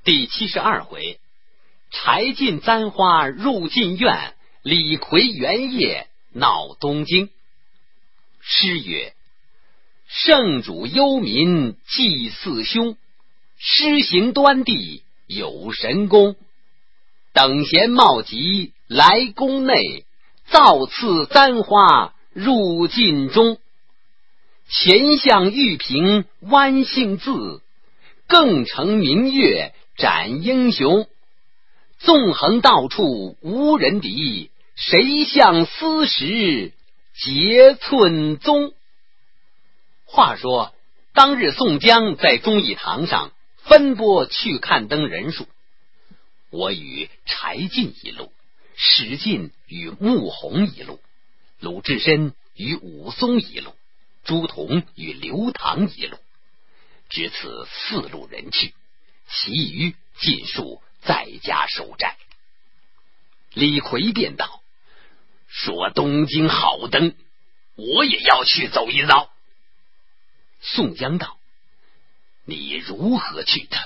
第72回，柴进簪花入禁院，李逵元夜闹东京。诗曰：圣主忧民祭祀凶，施行端地有神功。等闲冒疾来宫内，造次簪花入禁中。前项玉屏弯姓字，更成明月展英雄。纵横到处无人敌，谁向斯时结寸宗。话说当日宋江在忠义堂上分拨去看灯人数，我与柴进一路，史进与穆弘一路，鲁智深与武松一路，朱仝与刘唐一路，只此4路人去，其余尽数在家守寨。李逵便道：说东京好灯，我也要去走一遭。宋江道：你如何去的？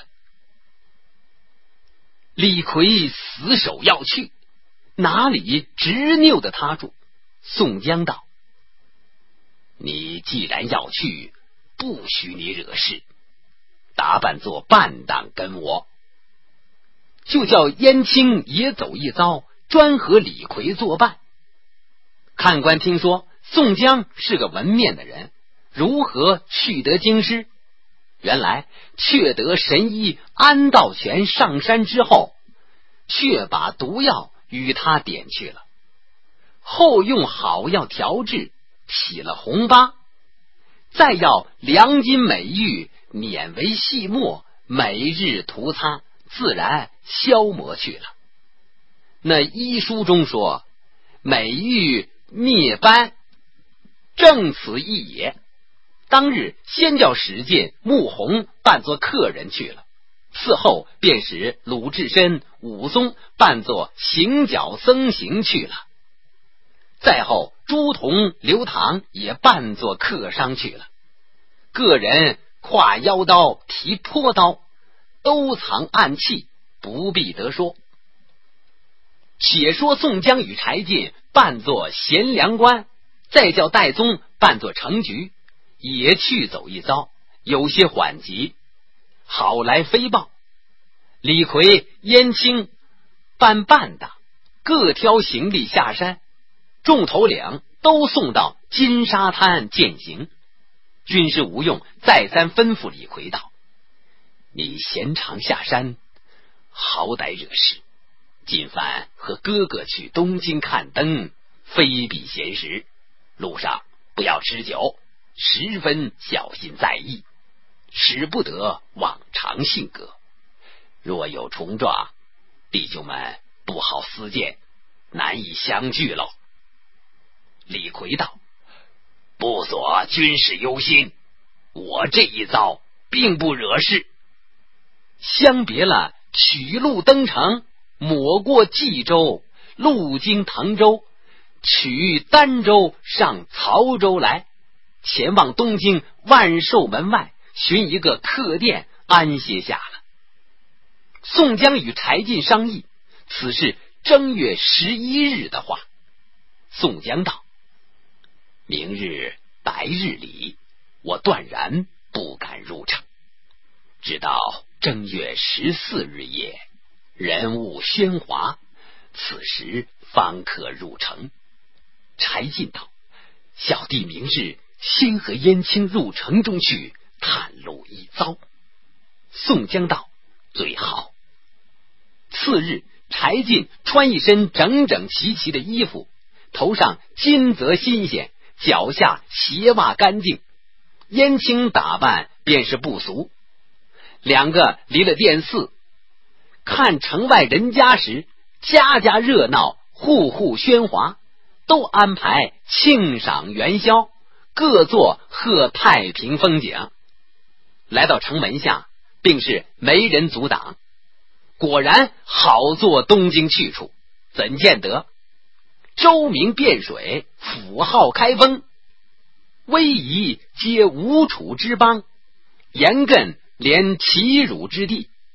李逵死守要去，哪里执拗的他住？宋江道：你既然要去，不许你惹事，打扮做伴当跟我。就叫燕青也走一遭，专和李逵作伴。看官听说宋江是个文面的人，如何去得京师？原来却得神医安道全上山之后，却把毒药与他点去了，后用好药调治，起了红疤，再要良金美玉碾为细末，每日涂擦，自然消磨去了。那医书中说美玉灭斑，正此意也。当日先叫史进、穆弘扮作客人去了，此后便使鲁智深、武松扮作行脚僧行去了，再后朱仝、刘唐也扮作客商去了，个人挎腰刀提坡刀，都藏暗器，不必得说。且说宋江与柴进扮作贤良官，再叫戴宗扮作程局，也去走一遭，有些缓急，好来飞报。李逵、燕青扮伴当，各挑行李下山，众头领都送到金沙滩践行。军师吴用再三吩咐李逵道：你闲常下山，好歹惹事，今番和哥哥去东京看灯，非必闲时，路上不要吃酒，十分小心在意，使不得往常性格。若有冲撞，弟兄们不好私见，难以相聚喽。李逵道：不所军事忧心，我这一遭并不惹事。相别了，取路登城，抹过冀州，路经滕州，取儋州上曹州来，前往东京万寿门外寻一个客店安歇下了。宋江与柴进商议，此是正月11日的话。宋江道：明日白日里，我断然不敢入城，直到正月14日夜，人物喧哗，此时方可入城。柴进道：小弟明日先和燕青入城中去探路一遭。宋江道：最好。次日，柴进穿一身整整齐齐的衣服，头上金泽新鲜，脚下鞋袜干净。燕青打扮便是不俗。两个离了殿寺，看城外人家时，家家热闹，户户喧哗，都安排庆赏元宵，各作贺太平风景。来到城门下，并是没人阻挡，果然好做东京去处，怎见得？州名汴水，府号开封，威仪皆吴楚之邦，严艮连齐汝之地，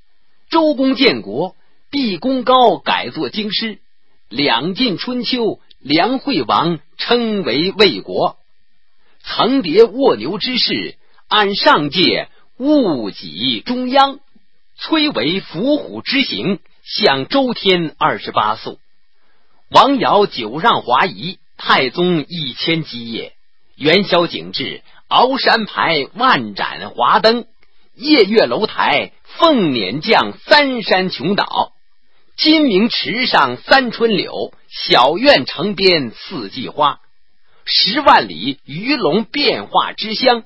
周公建国，毕公高改作京师，两晋春秋，梁惠王称为魏国。层叠卧牛之势，按上界误己中央，崔为伏虎之行，向周天28宿。王尧久让华夷，太宗1000基业，元宵景致，鳌山牌万盏华灯，夜月楼台，凤辇降三山琼岛，金明池上三春柳，小院城边四季花，10万里鱼龙变化之乡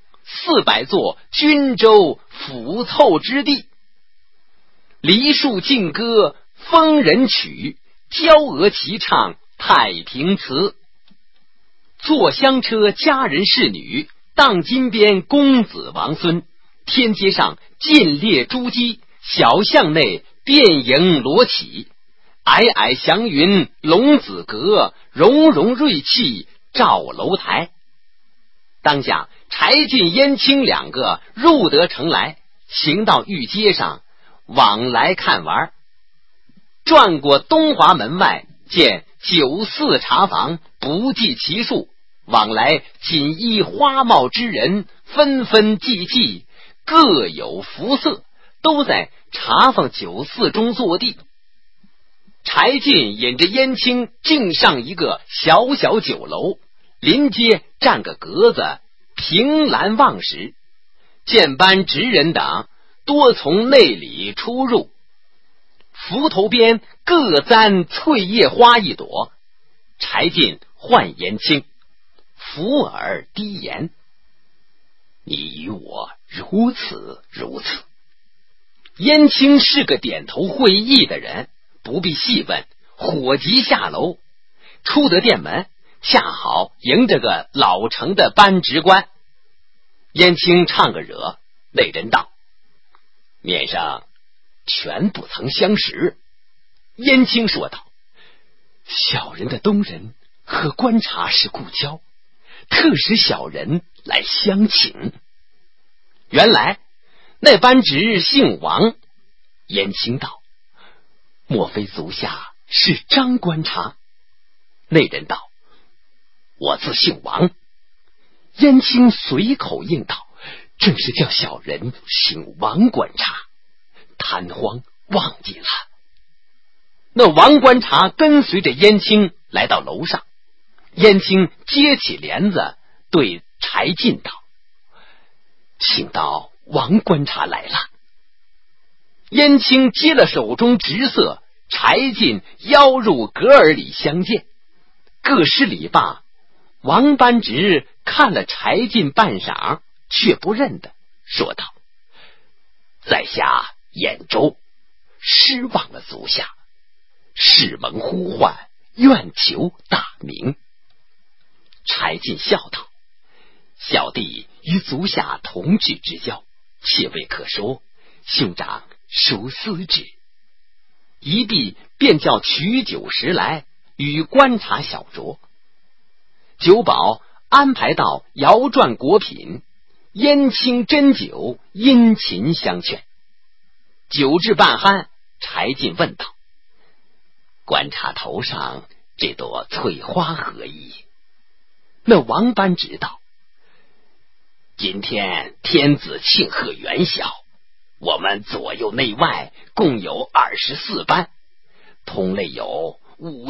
，400座均州俯凑之地。梨树劲歌丰人曲，娇娥齐唱太平词。坐香车佳人侍女，荡金边公子王孙，天街上尽列珠玑，小巷内遍迎罗绮，皑皑祥云龙子阁，融融瑞气照楼台。当下柴进、燕青2个入得城来，行到御街上，往来看玩。转过东华门外，见酒肆茶房不计其数，往来锦衣花帽之人纷纷济济，各有服色，都在茶坊酒肆中坐地。柴进引着燕青径上一个小小酒楼，临街站个格子，凭栏望时，见班职人等多从内里出入，斧头边各簪翠叶花1朵。柴进唤燕青，抚耳低言：你与我如此如此。燕青是个点头会意的人，不必细问，火急下楼。出得店门，恰好迎着个老成的班职官。燕青唱个惹，那人道：面上全不曾相识。燕青说道：小人的东人和观察是故交，特使小人来相请。原来那班职姓王。燕青道：莫非足下是张观察？那人道：我自姓王。燕青随口应道：正是叫小人姓王观察，贪荒忘记了。那王观察跟随着燕青来到楼上，燕青接起帘子，对柴进道：请到王观察来了。燕青接了手中直色，柴进邀入阁儿里相见。各施礼罢，王班直看了柴进半晌，却不认得，说道：在下兖州，失望了足下，誓蒙呼唤，愿求大名。柴进笑道：小弟与足下同志之交，切未可说，兄长孰思之？一毕便叫取酒食来，与观察小酌。酒保安排到摇转果品，燕青斟酒，殷勤相劝。酒至半酣，柴进问道：观察头上这朵翠花何意？那王班直道：今天天子庆贺元宵，我们左右内外共有24班，同类有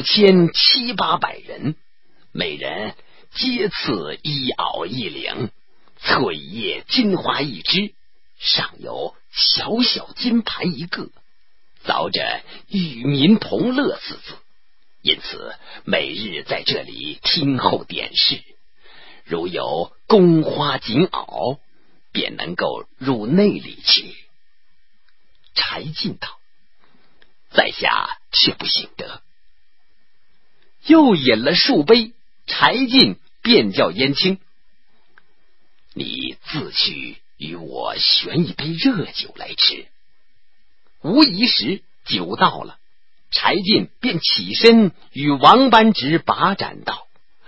5700-800人，每人皆赐1袄1领，翠叶金花1枝，上有小小金盘1个，凿着与民同乐4字。因此每日在这里听候点视，如有宫花锦袄，便能够入内里去。柴进道：在下却不行得。又饮了数杯，柴进便叫燕青：你自去与我选一杯热酒来吃。无疑时，酒到了，柴进便起身与王班直把盏道：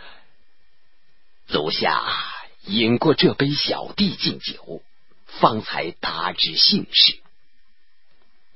足下饮过这杯小弟敬酒，方才达知姓氏。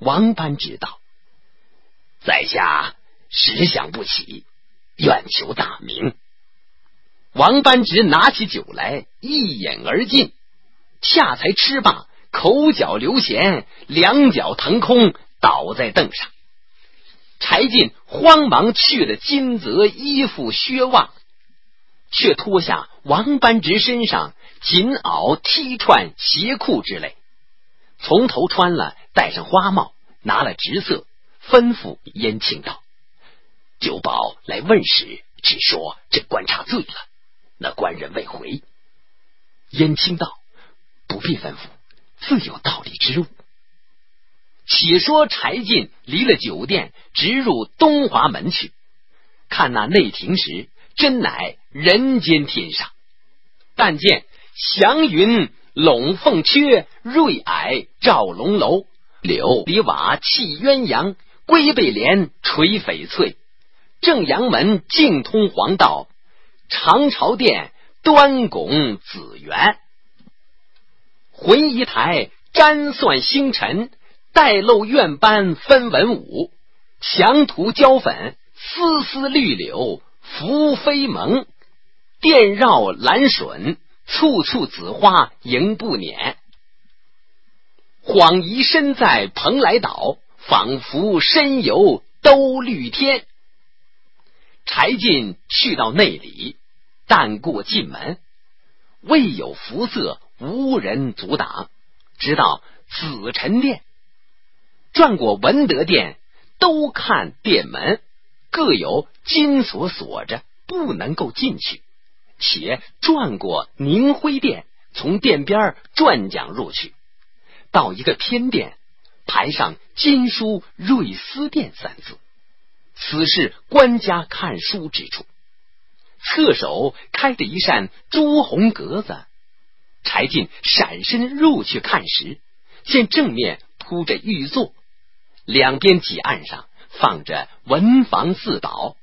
王班直道：在下实想不起，愿求大名。王班直拿起酒来，一饮而尽，恰才吃罢，口角流涎，两脚腾空，倒在凳上。柴进慌忙去了金泽衣服靴袜，却脱下王班直身上锦袄、踢串、鞋裤之类，从头穿了，戴上花帽，拿了直色，吩咐燕青道：酒保来问时，只说这官差醉了，那官人未回。燕青道：不必吩咐，自有道理之物。且说柴进离了酒店，直入东华门去，看那内廷时，真乃人间天上。但见祥云笼凤阙，瑞霭照龙楼，柳篱瓦砌鸳鸯，龟背帘垂翡翠，正阳门径通黄道，长朝殿端拱紫园，浑仪台占算星辰，带漏院班分文武，墙涂胶粉，丝丝绿柳拂飞蒙，殿绕兰笋，簇簇紫花迎不撵。恍疑身在蓬莱岛，仿佛身游兜绿天。柴进去到内里，但过进门，未有辐色，无人阻挡，直到紫宸殿，转过文德殿，都看殿门各有金锁锁着，不能够进去，且转过宁辉殿，从殿边转讲入去，到一个偏殿，牌上金书瑞思殿三字，此是官家看书之处。侧手开着一扇朱红格子，柴进闪身入去看时，见正面铺着玉座，两边几案上放着文房四宝，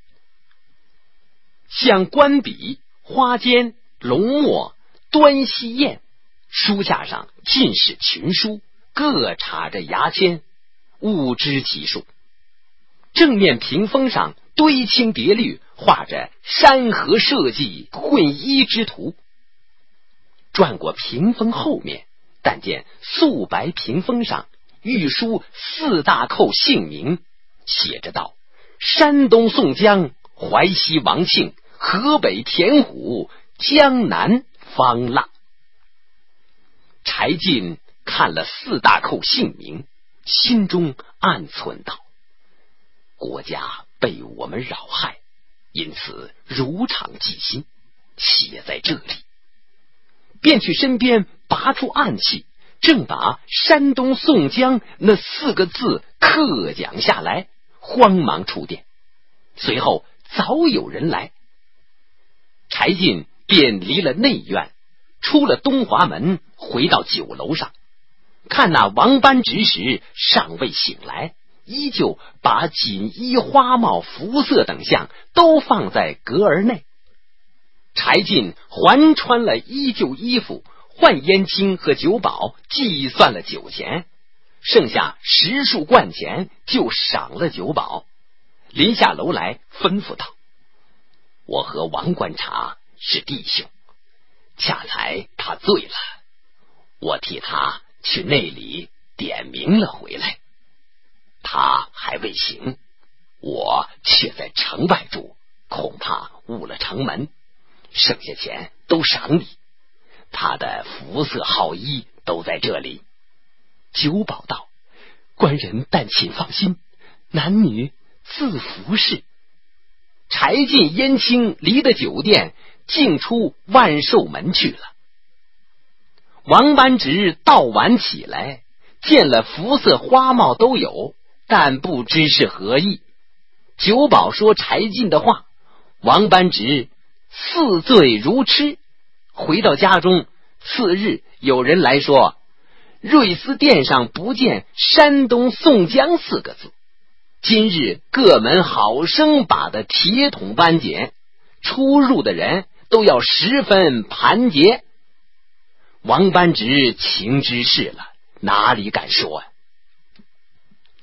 像官笔、花笺、龙墨、端溪砚，书架上尽是群书，各插着牙签，物知其数。正面屏风上堆青叠绿，画着山河社稷混一之图。转过屏风后面，但见素白屏风上御书四大寇姓名，写着道：山东宋江、淮西王庆、河北田虎、江南方腊。柴进看了四大寇姓名，心中暗忖道：国家被我们扰害，因此如常记心，写在这里。便去身边拔出暗器，正把山东宋江那四个字刻讲下来，慌忙出殿。随后早有人来，柴进便离了内院，出了东华门，回到酒楼上，看那王班直时尚未醒来，依旧把锦衣花帽服色等项都放在阁儿内。柴进还穿了依旧衣服，换燕青和酒保计算了酒钱，剩下10数贯钱，就赏了酒保。临下楼来吩咐道：我和王观察是弟兄，恰才他醉了，我替他去内里点名了回来，他还未醒，我却在城外住，恐怕误了城门，剩下钱都赏你，他的服色号衣都在这里。酒保道：官人但请放心，男女自服侍。柴进、燕青离的酒店，径出万寿门去了。王班直到晚起来，见了服色花帽都有，但不知是何意。酒保说柴进的话，王班直似醉如痴。回到家中，次日有人来说，瑞思殿上不见山东宋江4个字，今日各门好生把的铁桶搬检，出入的人都要10分盘结。王班直情知是了，哪里敢说啊？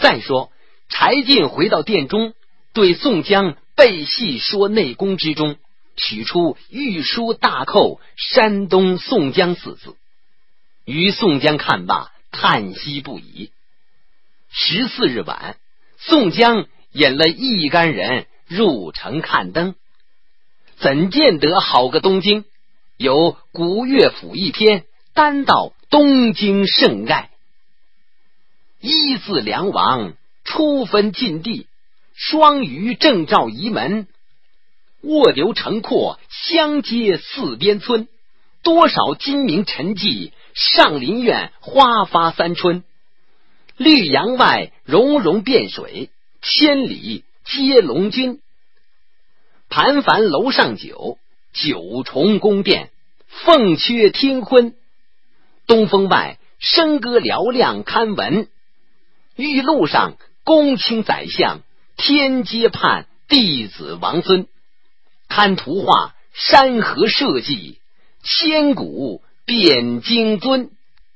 再说柴进回到殿中，对宋江背细说内功之中，取出御书大扣山东宋江4字。于宋江看罢，叹息不已。14日晚，宋江引了一干人入城看灯，怎见得好个东京，有古乐府一篇，单道东京盛盖。一字梁王初分晋地，双鱼正照仪门，卧牛城廓相接4边村，多少金明陈迹，上林苑花发3春。绿杨外溶溶汴水，千里接龙君。盘凡楼上酒，九重宫殿，凤阙听婚。东风外笙歌嘹亮堪闻，玉路上公卿宰相，天阶畔弟子王孙。看图画山河社稷，千古遍京尊。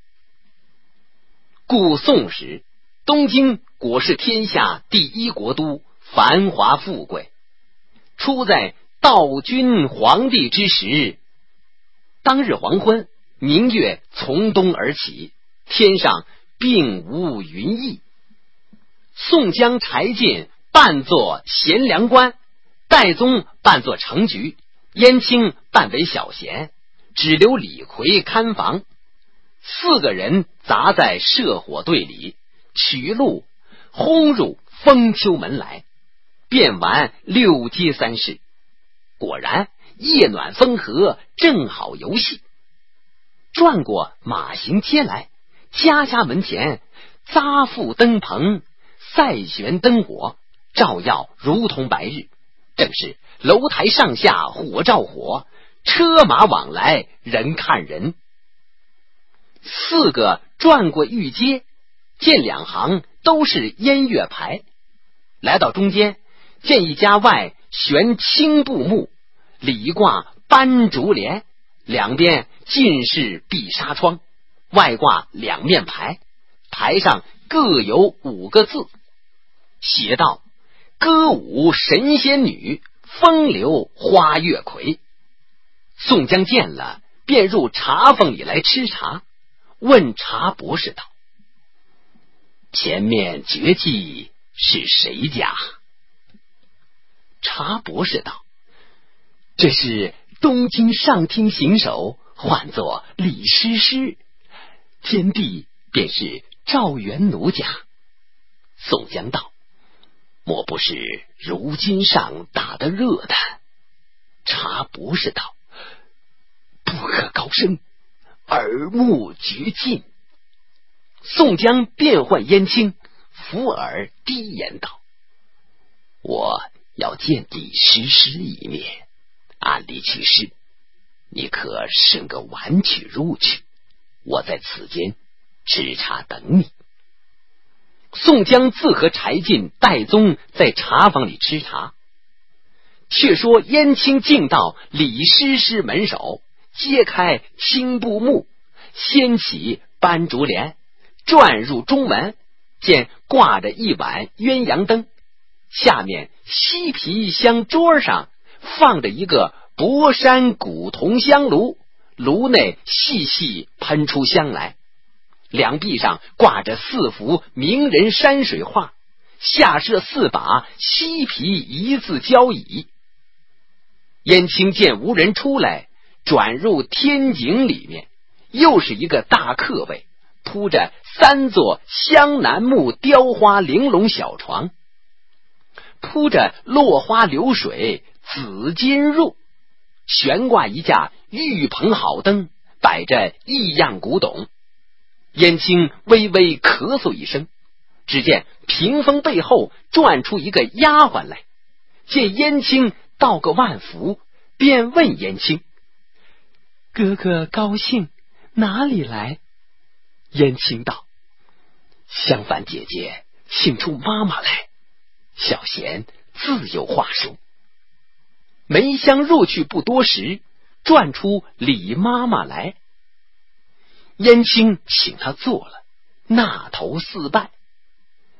故宋时，东京果是天下第一国都，繁华富贵。初在道君皇帝之时，当日黄昏，明月从东而起，天上并无云翳。宋江、柴进扮作贤良官，戴宗扮作程局，燕青扮为小贤，只留李逵看防。4个人砸在射火队里，取路轰入封丘门来，便完6街3市。果然夜暖风和，正好游戏。转过马行街来，家家门前扎覆灯棚，赛旋灯火，照耀如同白日，正是楼台上下火照火，车马往来人看人。4个转过御街，见2行都是烟月牌，来到中间，见一家外悬青布幕，里挂斑竹帘，两边尽是碧纱窗，外挂2面牌，牌上各有5个字，写道：歌舞神仙女，风流花月魁。宋江见了，便入茶坊里来吃茶，问茶博士道：前面绝技是谁家？茶博士道：这是东京上厅行首，唤作李师师，监地便是赵元奴家。宋江道：莫不是如今上打得热的？茶博士道：不可高声，耳目绝尽。宋江变换燕青，伏耳低言道：我要见李师师一面，按理去世，你可审个晚曲入去，我在此间吃茶等你。宋江自和柴进、戴宗在茶坊里吃茶。却说燕青进到李师师门首，揭开青布幕，掀起斑竹帘，转入中门，见挂着一碗鸳鸯灯，下面西皮香桌上放着一个博山古铜香炉，炉内细细喷出香来，两壁上挂着4幅名人山水画，下设4把西皮一字交椅。燕青见无人出来，转入天井里面，又是一个大客位，铺着3座香楠木雕花玲珑小床，铺着落花流水紫金褥，悬挂一架玉棚好灯，摆着异样古董。燕青微微咳嗽一声，只见屏风背后转出一个丫鬟来，见燕青道个万福，便问燕青：哥哥高兴，哪里来？燕青道：相反姐姐请出妈妈来，小贤自有话说。梅香入去不多时，转出李妈妈来。燕青请她坐了，纳头4拜。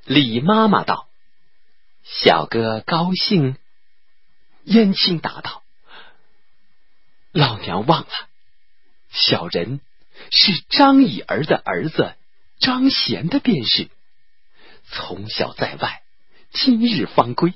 李妈妈道：“小哥高兴。”燕青答道：“老娘忘了，小人是张乙儿的儿子张贤的便是，从小在外，今日方归。”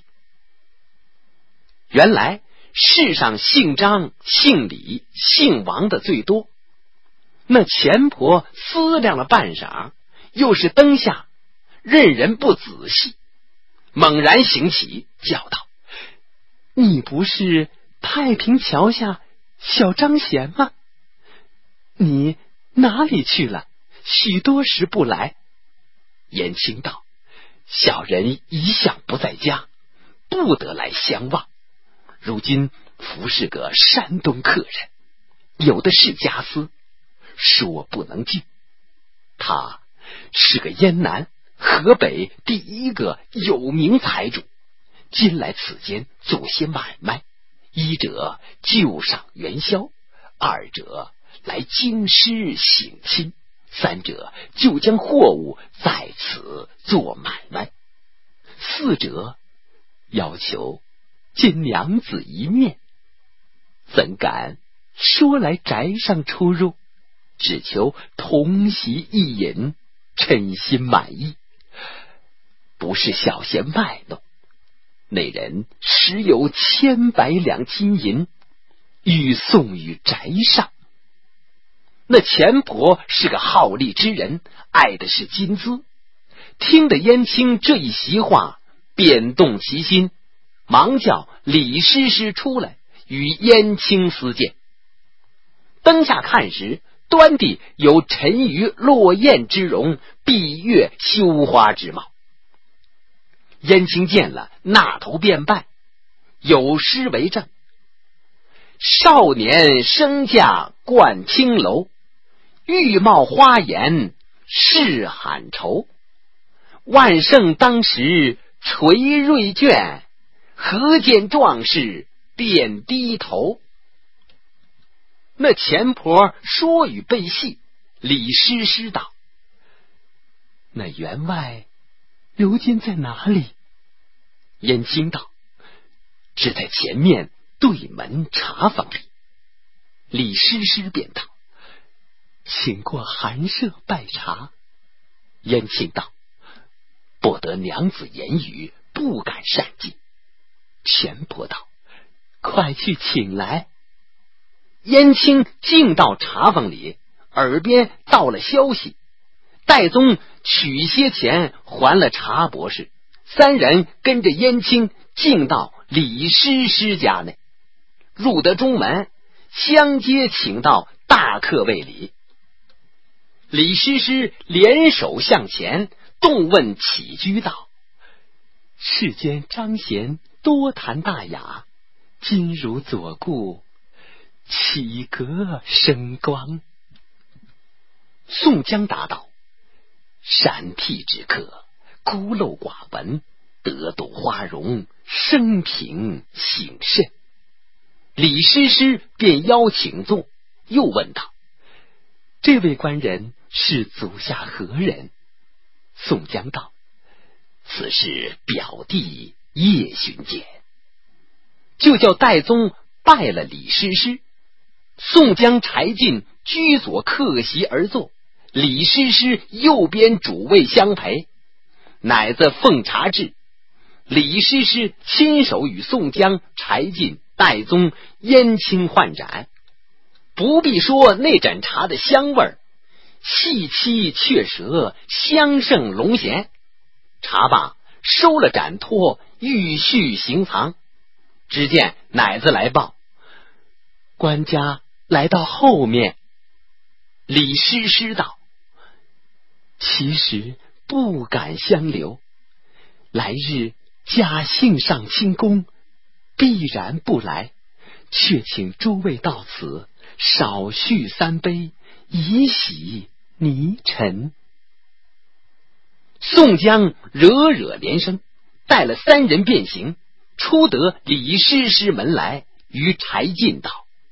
原来世上姓张、姓李、姓王的最多。那钱婆思量了半晌，又是灯下，认人不仔细，猛然醒起，叫道：“你不是太平桥下小张贤吗？你哪里去了？许多时不来。”燕青道：“小人一向不在家，不得来相望。如今服侍个山东客人，有的是家私，说不能拒。他是个燕南河北第一个有名财主，今来此间做些买卖，一者就赏元宵，二者来京师省亲，三者就将货物在此做买卖，四者要求见娘子一面，怎敢说来宅上出入，只求同席一饮，称心满意，不是小闲卖弄。那人实有1,000两金银，欲送于宅上。”那钱婆是个好利之人，爱的是金资，听得燕青这一席话，便动其心，忙叫李师师出来与燕青私见。灯下看时，端地有沉鱼落雁之容，闭月羞花之貌。燕青见了，那头便拜，有诗为证：“少年升驾冠青楼，玉貌花颜是罕愁。万圣当时垂瑞卷，何见壮士便低头。”那钱婆说语背细，李师师道：“那员外如今在哪里？”燕青道：“只在前面对门茶房里。”李师师便道：“请过寒舍拜茶。”燕青道：“不得娘子言语，不敢擅进。”钱婆道：“快去请来。”燕青进到茶房里，耳边到了消息，戴宗取些钱还了茶博士，三人跟着燕青进到李师师家内，入得中门，相接请到大客位里。李师师联手向前，动问起居道：“世间张贤多谈大雅，今如左顾，岂格生光？”宋江答道：“闪僻之客，孤陋寡闻，得度花容，生平省慎。”李师师便邀请坐，又问道：“这位官人是足下何人？”宋江道：“此是表弟叶巡检。”就叫戴宗拜了李师师。宋江柴进居左客席而坐，李师师右边主位相陪。乃自奉茶至，李师师亲手与宋江、柴进、戴宗、燕青换盏。不必说那盏茶的香味儿，细沏雀舌，香胜龙涎。茶罢，收了盏托，欲续行藏。只见奶子来报：“官家来到后面。”李师师道：“其实不敢相留，来日假幸上清宫，必然不来，却请诸位到此少续3杯，以喜倪臣。”宋江惹连声，带了3人便行，出得李师师门来，与柴进道：“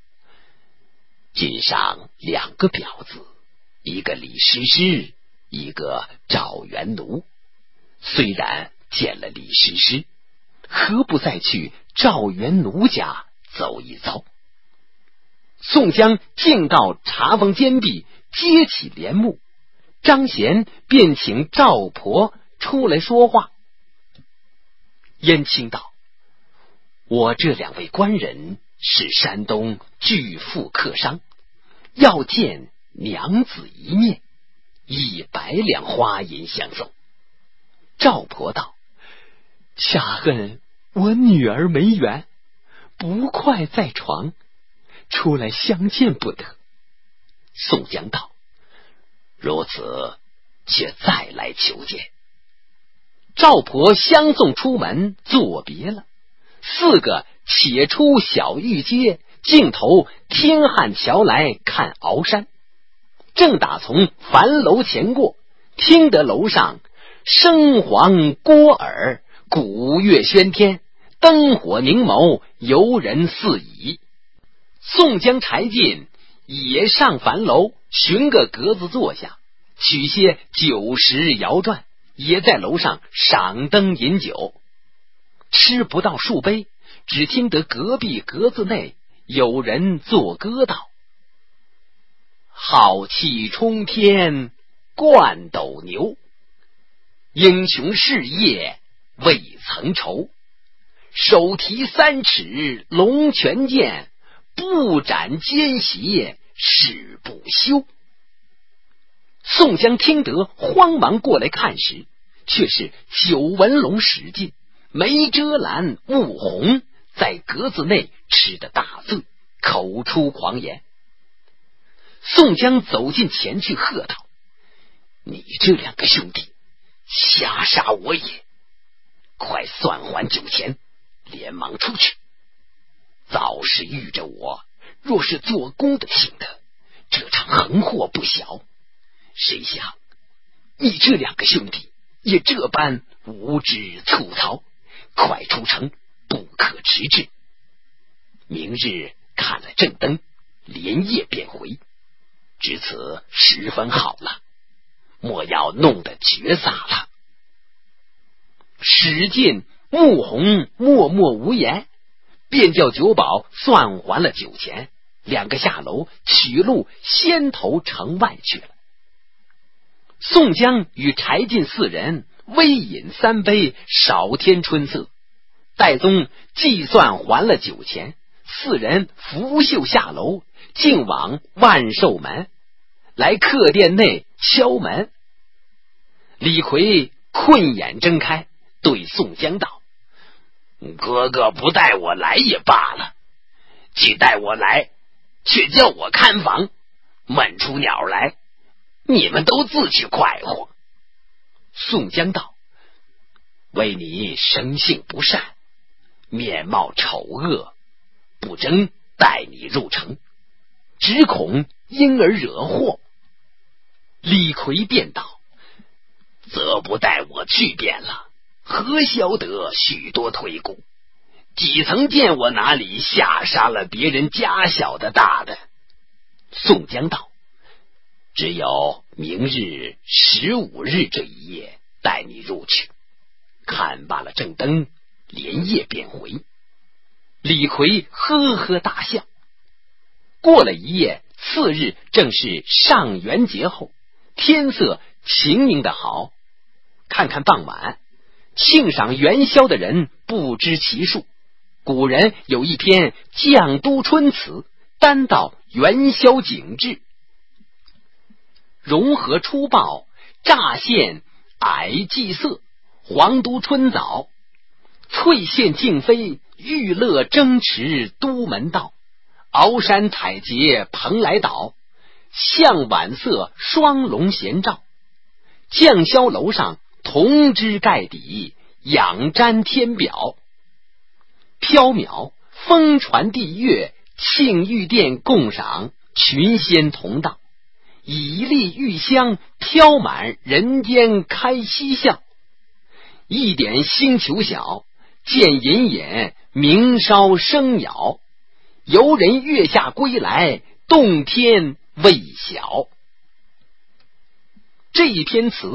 今上2个表子，一个李师师，一个赵元奴。 虽然见了李师师，何不再去赵元奴家走一遭？宋江径到茶房间壁，揭起帘幕，张贤便请赵婆出来说话。燕青道：我这2位官人是山东巨富客商，要见娘子一面，100两花银相送。赵婆道：恰恨我女儿没缘，不快在床，出来相见不得。宋江道：如此，且再来求见。赵婆相送出门，作别了。4个且出小玉街，径投天汉桥来看鳌山。正打从樊楼前过，听得楼上笙簧聒耳，鼓乐喧天，灯火凝眸，游人四倚。宋江、柴进也上樊楼，寻个格子坐下，取些酒食摇馔，也在楼上赏灯饮酒。吃不到数杯，只听得隔壁格子内有人作歌道：浩气冲天冠斗牛，英雄事业未曾愁，手提3尺龙泉剑，不斩奸邪誓不休。宋江听得，慌忙过来看时，却是九纹龙史进、梅遮拦、穆弘在格子内吃得大醉，口出狂言。宋江走近前去喝道：你这2个兄弟瞎杀我也，快算还酒钱，连忙出去。早是遇着我，若是做工的听得，这场横祸不小。谁想你这2个兄弟也这般无知粗糙，快出城，不可迟滞。明日看了正灯，连夜便回，至此十分好了，莫要弄得绝撒了。史进、穆弘默默无言，便叫酒保算还了酒钱，2个下楼取路先投城外去了。宋江与柴进4人微饮3杯，少添春色。戴宗计算还了酒钱，4人拂袖下楼，径往万寿门，来客店内敲门。李逵困眼睁开，对宋江道：哥哥不带我来也罢了，既带我来，却叫我看房，闷出鸟来，你们都自去快活。宋江道：为你生性不善，面貌丑恶，不争带你入城，只恐因而惹祸。李逵便道：则不带我去便了，何晓得许多推故？几曾见我哪里下杀了别人家小的大的？宋江道：只有明日15日这一夜带你入去，看罢了正灯，连夜便回。李逵呵呵大笑。过了一夜，次日正是上元节后，天色晴明的好。看看傍晚，庆赏元宵的人不知其数。古人有一篇绛都春词，单道元宵景致：融合初报乍现矮霁色，黄都春早，翠线竞飞，玉勒争持都门道。鳌山彩节蓬莱岛，象晚色双龙衔照。绛宵楼上铜枝盖底，仰瞻天表。缥缈风传地乐，庆玉殿共赏，群仙同道。以丽玉香，飘满人间开嬉笑。一点星球小，见隐隐鸣烧声鸟。游人月下归来，洞天未晓。这一篇词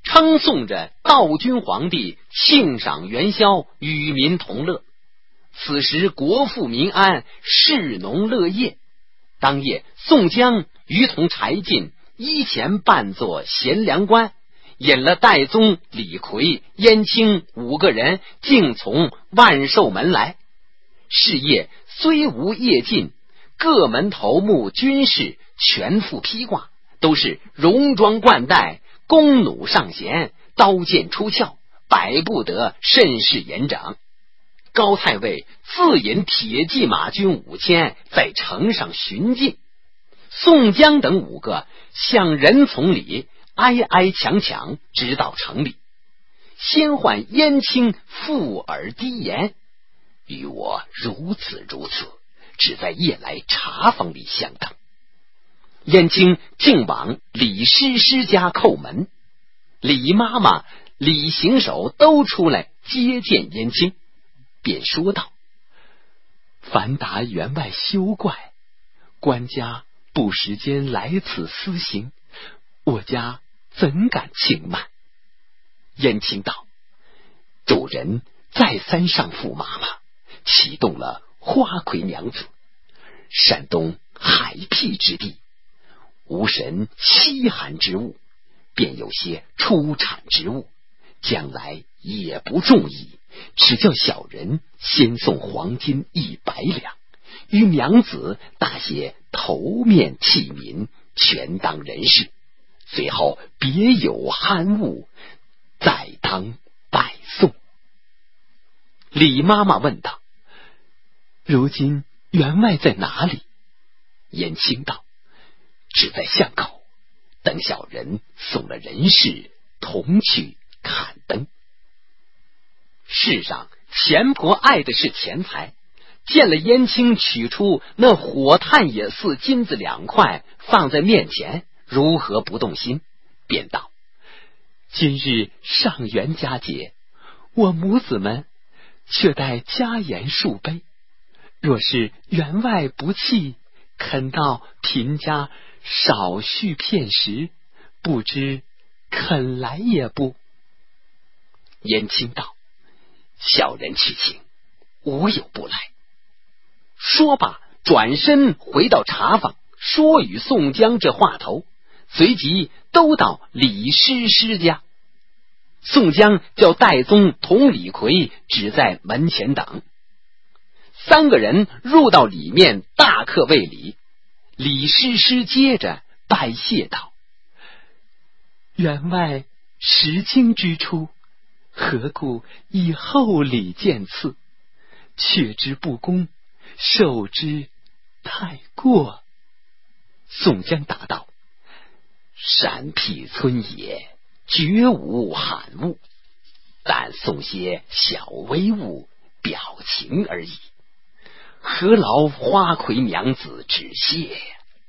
称颂着道君皇帝庆赏元宵，与民同乐。此时国富民安，士农乐业。当夜，宋江于同柴进依前扮作贤良官，引了戴宗、李逵、燕青5个人径从万寿门来。是夜虽无夜禁，各门头目军士全副披挂，都是戎装冠带，弓弩上弦，刀剑出鞘，百不得甚是严整。高太尉自引铁骑马军5000在城上巡禁，宋江等5个向人从里挨挨抢抢，直到城里。先唤燕青附耳低言：与我如此，只在夜来茶坊里相等。燕青竟往李师师家叩门，李妈妈、李行首都出来接见燕青，便说道：凡达员外休怪，官家不时间来此私行，我家怎敢轻慢？燕青道：主人再三上驸马马，启动了花魁娘子。山东海僻之地，无神稀罕之物，便有些出产之物，将来也不中意，只叫小人先送黄金100两，与娘子大些头面器皿，全当人事，随后别有憨物，再当拜送。李妈妈问道：如今员外在哪里？燕青道：只在巷口，等小人送了人事，同去看灯。世上钱婆爱的是钱财，见了燕青取出那火炭也似金子2块放在面前，如何不动心？便道：今日上元佳节，我母子们却待家言数杯，若是员外不弃，肯到贫家少续片时，不知肯来也不？燕青道：小人去请，无有不来。说罢转身回到茶坊，说与宋江这话头，随即都到李师师家。宋江叫戴宗同李逵只在门前等。3个人入到里面，大客未礼。李师师接着拜谢道：员外识经之初，何故以厚礼见赐？却之不公，受之太过。宋江答道：山僻村野，绝无罕物，但送些小微物表情而已，何劳花魁娘子之谢呀？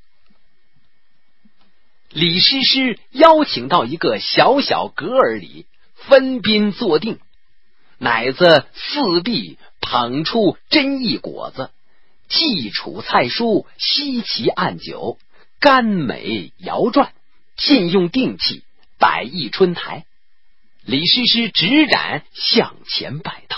李师师邀请到一个小小阁儿里，分宾坐定，乃子四壁捧出珍异果子，祭楚菜蔬，稀奇案酒，甘美肴馔，尽用定器，摆议春台。李师师执盏向前拜道：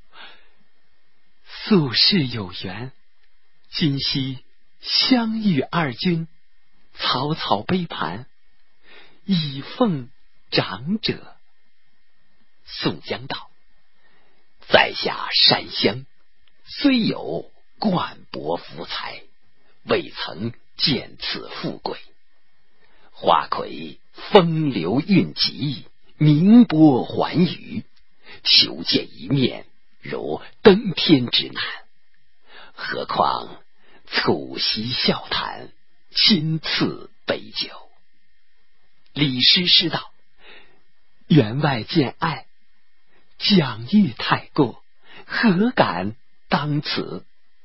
宿世有缘，今夕相遇二君，草草杯盘，以奉长者。宋江道：在下山乡，虽有冠帛福财，未曾见此富贵。花魁风流韵集，名波寰宇，求见一面，如登天之难。何况促膝笑谈，亲赐杯酒。李师师道：员外见爱，奖誉太过，何敢当此？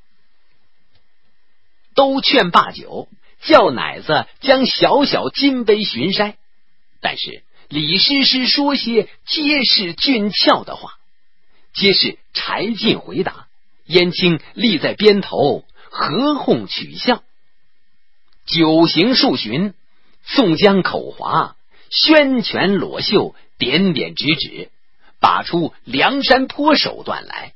都劝罢酒，叫奶子将小小金杯巡筛。但是李师师说些皆是俊俏的话，皆是柴进回答，燕青立在边头，合哄取笑。酒行数巡，宋江口滑， 宣拳裸袖，点点指指，把出梁山坡手段来。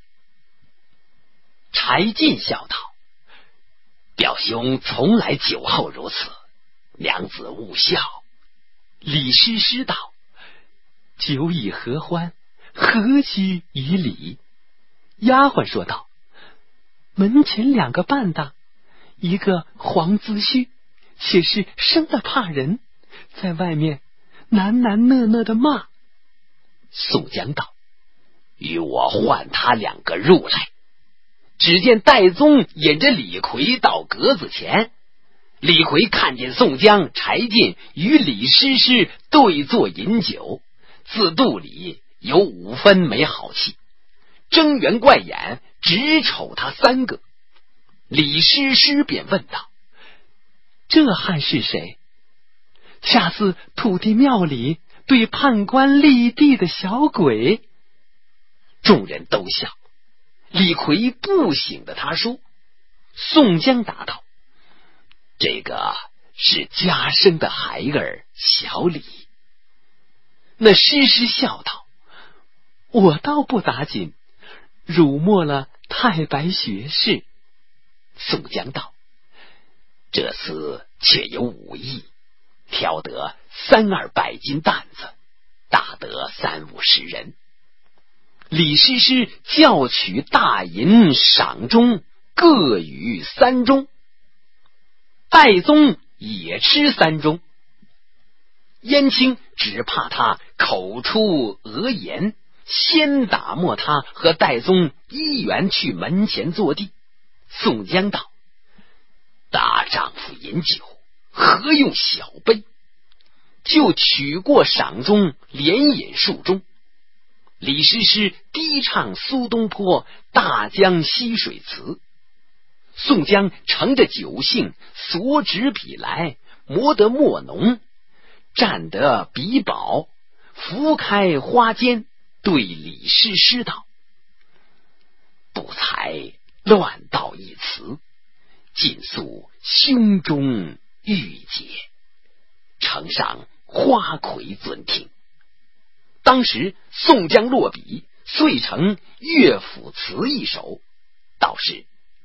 柴进笑道：表兄从来酒后如此，娘子勿笑。李师师道：酒以合欢，何须以礼？丫鬟说道：门前2个伴当，一个黄子虚，且是生了怕人，在外面喃喃讷讷的骂。宋江道：与我唤他2个入来。只见戴宗引着李逵到阁子前，李逵看见宋江、柴进与李师师对坐饮酒，自肚里有5分没好气，睁圆怪眼，只瞅他3个。李师师便问道：这汉是谁？恰似土地庙里对判官立地的小鬼。众人都笑。李逵不醒的他说。宋江答道：这个是家生的孩儿小李。那师师笑道：我倒不打紧，辱没了太白学士。宋江道：这厮却有武艺，挑得300-200斤担子，打得30-50人。李师师叫取大银赏钟，各与3钟。戴宗也吃3钟。燕青只怕他口出讹言，先打没他和戴宗一圆去门前坐地。宋江道：大丈夫饮酒，何用小杯？就取过赏钟，连饮数钟。李师师低唱苏东坡大江西水词，宋江乘着酒兴，索纸笔来，磨得墨浓，蘸得笔饱，拂开花间，对李师师道：不才乱道一词，尽诉胸中郁结，呈上花魁尊听。当时宋江落笔，遂成乐府词一首，道是：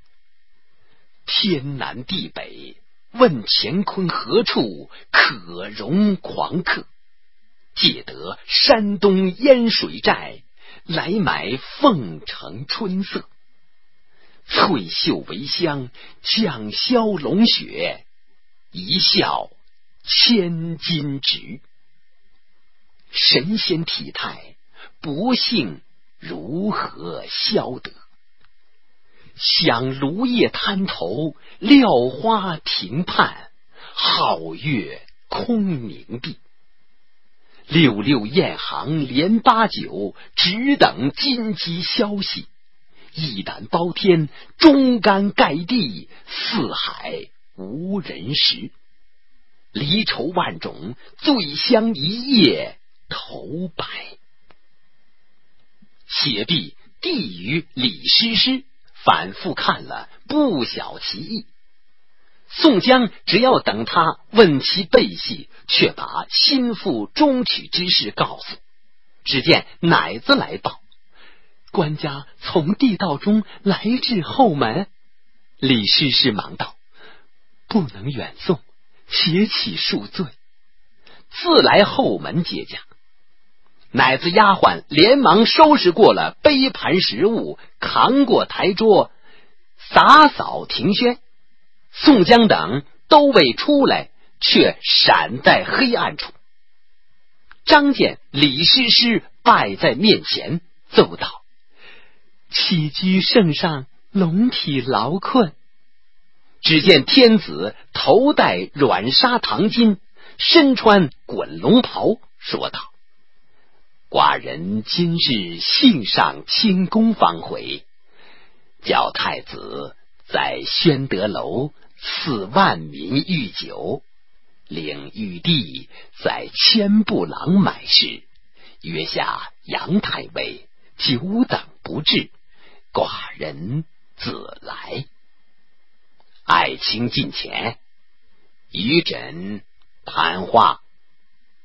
天南地北，问乾坤何处可容狂客？借得山东烟水寨，来买凤城春色。翠袖为香，绛霄龙雪，一笑千金值。神仙体态，薄幸如何消得？想芦叶滩头，撂花亭畔，皓月空凝碧。66雁行连89，只等金鸡消息。一胆包天，忠肝盖地，四海无人识。离愁万种，醉香一夜头白。写毕，递与李师师，反复看了，不晓其意。宋江只要等他问其背细，却把心腹中曲之事告诉。只见奶子来报，官家从地道中来至后门。李师师忙道：不能远送，且起恕罪。自来后门接驾。奶子丫鬟连忙收拾过了杯盘食物，扛过台桌，洒扫庭轩。宋江等都未出来，却闪在黑暗处。张见李师师拜在面前，奏道：起居圣上，龙体劳困。只见天子头戴软纱唐巾，身穿滚龙袍，说道：寡人今日幸上清宫方回，叫太子在宣德楼赐万民御酒，领玉帝在千步廊买事，约下杨太尉，久等不至，寡人自来。爱卿近前，与朕谈话。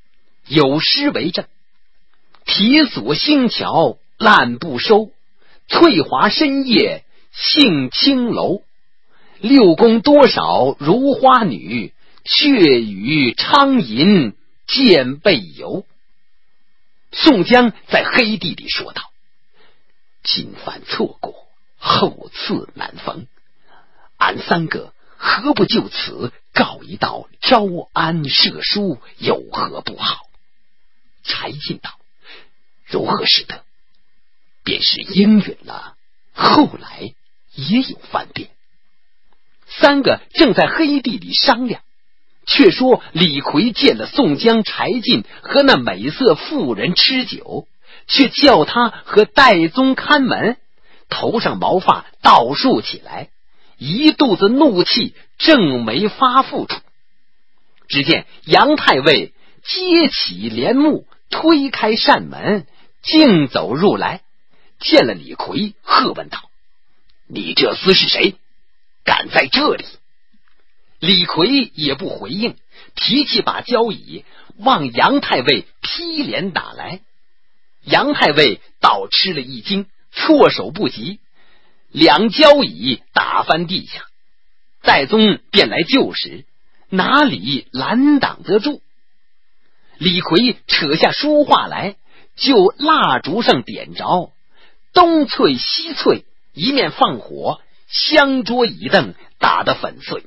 有诗为证：提锁星桥烂不收，翠华深夜杏青楼。六宫多少如花女，却与昌银见背游。宋江在黑地里说道：今番错过，后次难逢，俺三个何不就此告一道招安赦书，有何不好？柴进道：如何使得？便是应允了，后来也有翻变。三个正在黑地里商量，却说李逵见了宋江、柴进和那美色妇人吃酒，却叫他和戴宗看门，头上毛发倒竖起来，一肚子怒气正没发付出。只见杨太尉揭起帘幕，推开扇门，径走入来，见了李逵，喝问道：你这厮是谁？敢在这里？李逵也不回应，提起把交椅，望杨太尉劈脸打来。杨太尉倒吃了一惊，措手不及，两交椅打翻地下。戴宗便来救时，哪里拦挡得住？李逵扯下书画来，就蜡烛上点着，东翠西翠，一面放火，香桌椅凳打得粉碎。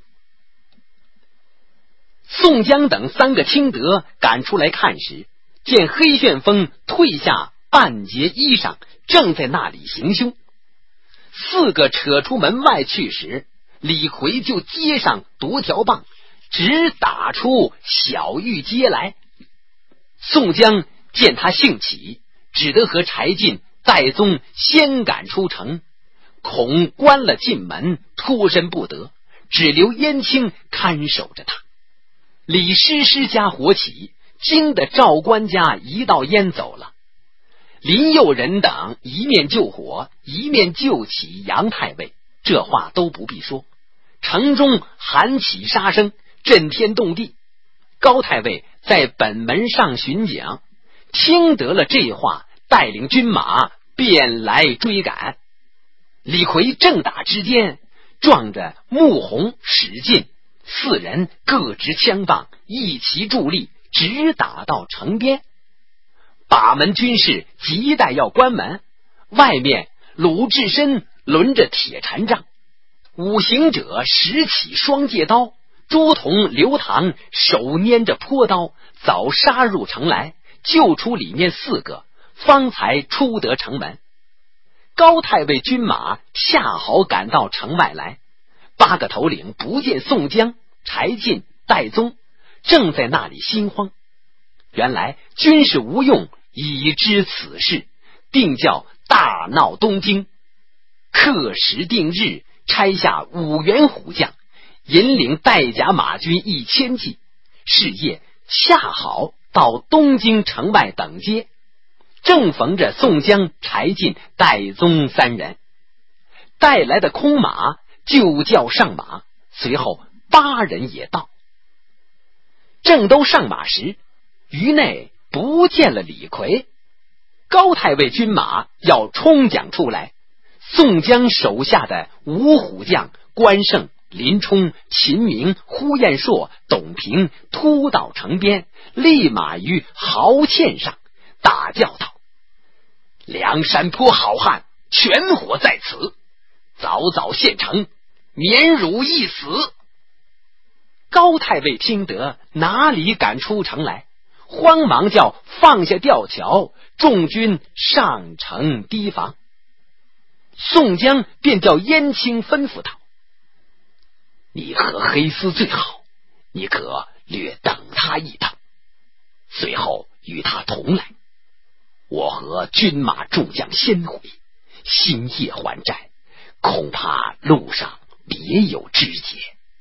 宋江等三个清德赶出来看时，见黑旋风退下半截衣裳，正在那里行凶。四个扯出门外去时，李逵就接上夺条棒，直打出小玉阶来。宋江见他兴起，只得和柴进、戴宗先赶出城，恐关了进门，脱身不得，只留燕青看守着他。李师师家火起，惊得赵官家一道烟走了。林佑仁等一面救火，一面救起杨太尉，这话都不必说。城中喊起杀声，震天动地。高太尉在本门上巡讲，听得了这话，带领军马便来追赶。李逵正打之间，撞着穆弘、史进四人各执枪棒，一齐助力，直打到城边。把门军士急待要关门，外面鲁智深抡着铁禅杖，五行者拾起双戒刀，朱仝、刘唐手拈着坡刀，早杀入城来，救出里面四个，方才出得城门。高太尉军马恰好赶到城外来，八个头领不见宋江、柴进、戴宗，正在那里心慌。原来军士吴用已知此事，定叫大闹东京，刻时定日，差下5员虎将，引领带甲马军1000骑，是夜恰好到东京城外等接，正逢着宋江、柴进、戴宗三人，带来的空马就叫上马，随后8人也到。正都上马时，于内不见了李逵。高太尉军马要冲将出来，宋江手下的五虎将关胜、林冲、秦明、呼延灼、董平突到城边，立马于壕堑上，大叫道：梁山坡好汉全伙在此，早早献城，免汝一死。高太尉听得，哪里敢出城来，慌忙叫放下吊桥，众军上城提防。宋江便叫燕青吩咐道：你和黑厮最好，你可略等他一等，随后与他同来。我和军马众将先回，星夜还寨，恐怕路上别有枝节。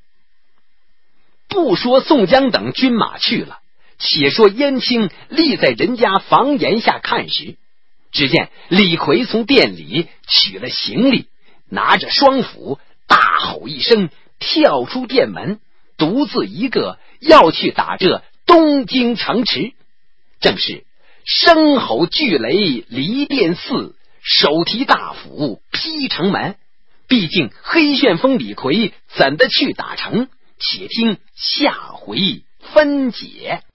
不说宋江等军马去了，且说燕青立在人家房檐下看时，只见李逵从店里取了行李，拿着双斧，大吼一声，跳出店门，独自一个要去打这东京城池。 正是声吼巨雷离殿寺，手提大斧劈城门。毕竟黑旋风李逵怎的去打城？且听下回分解。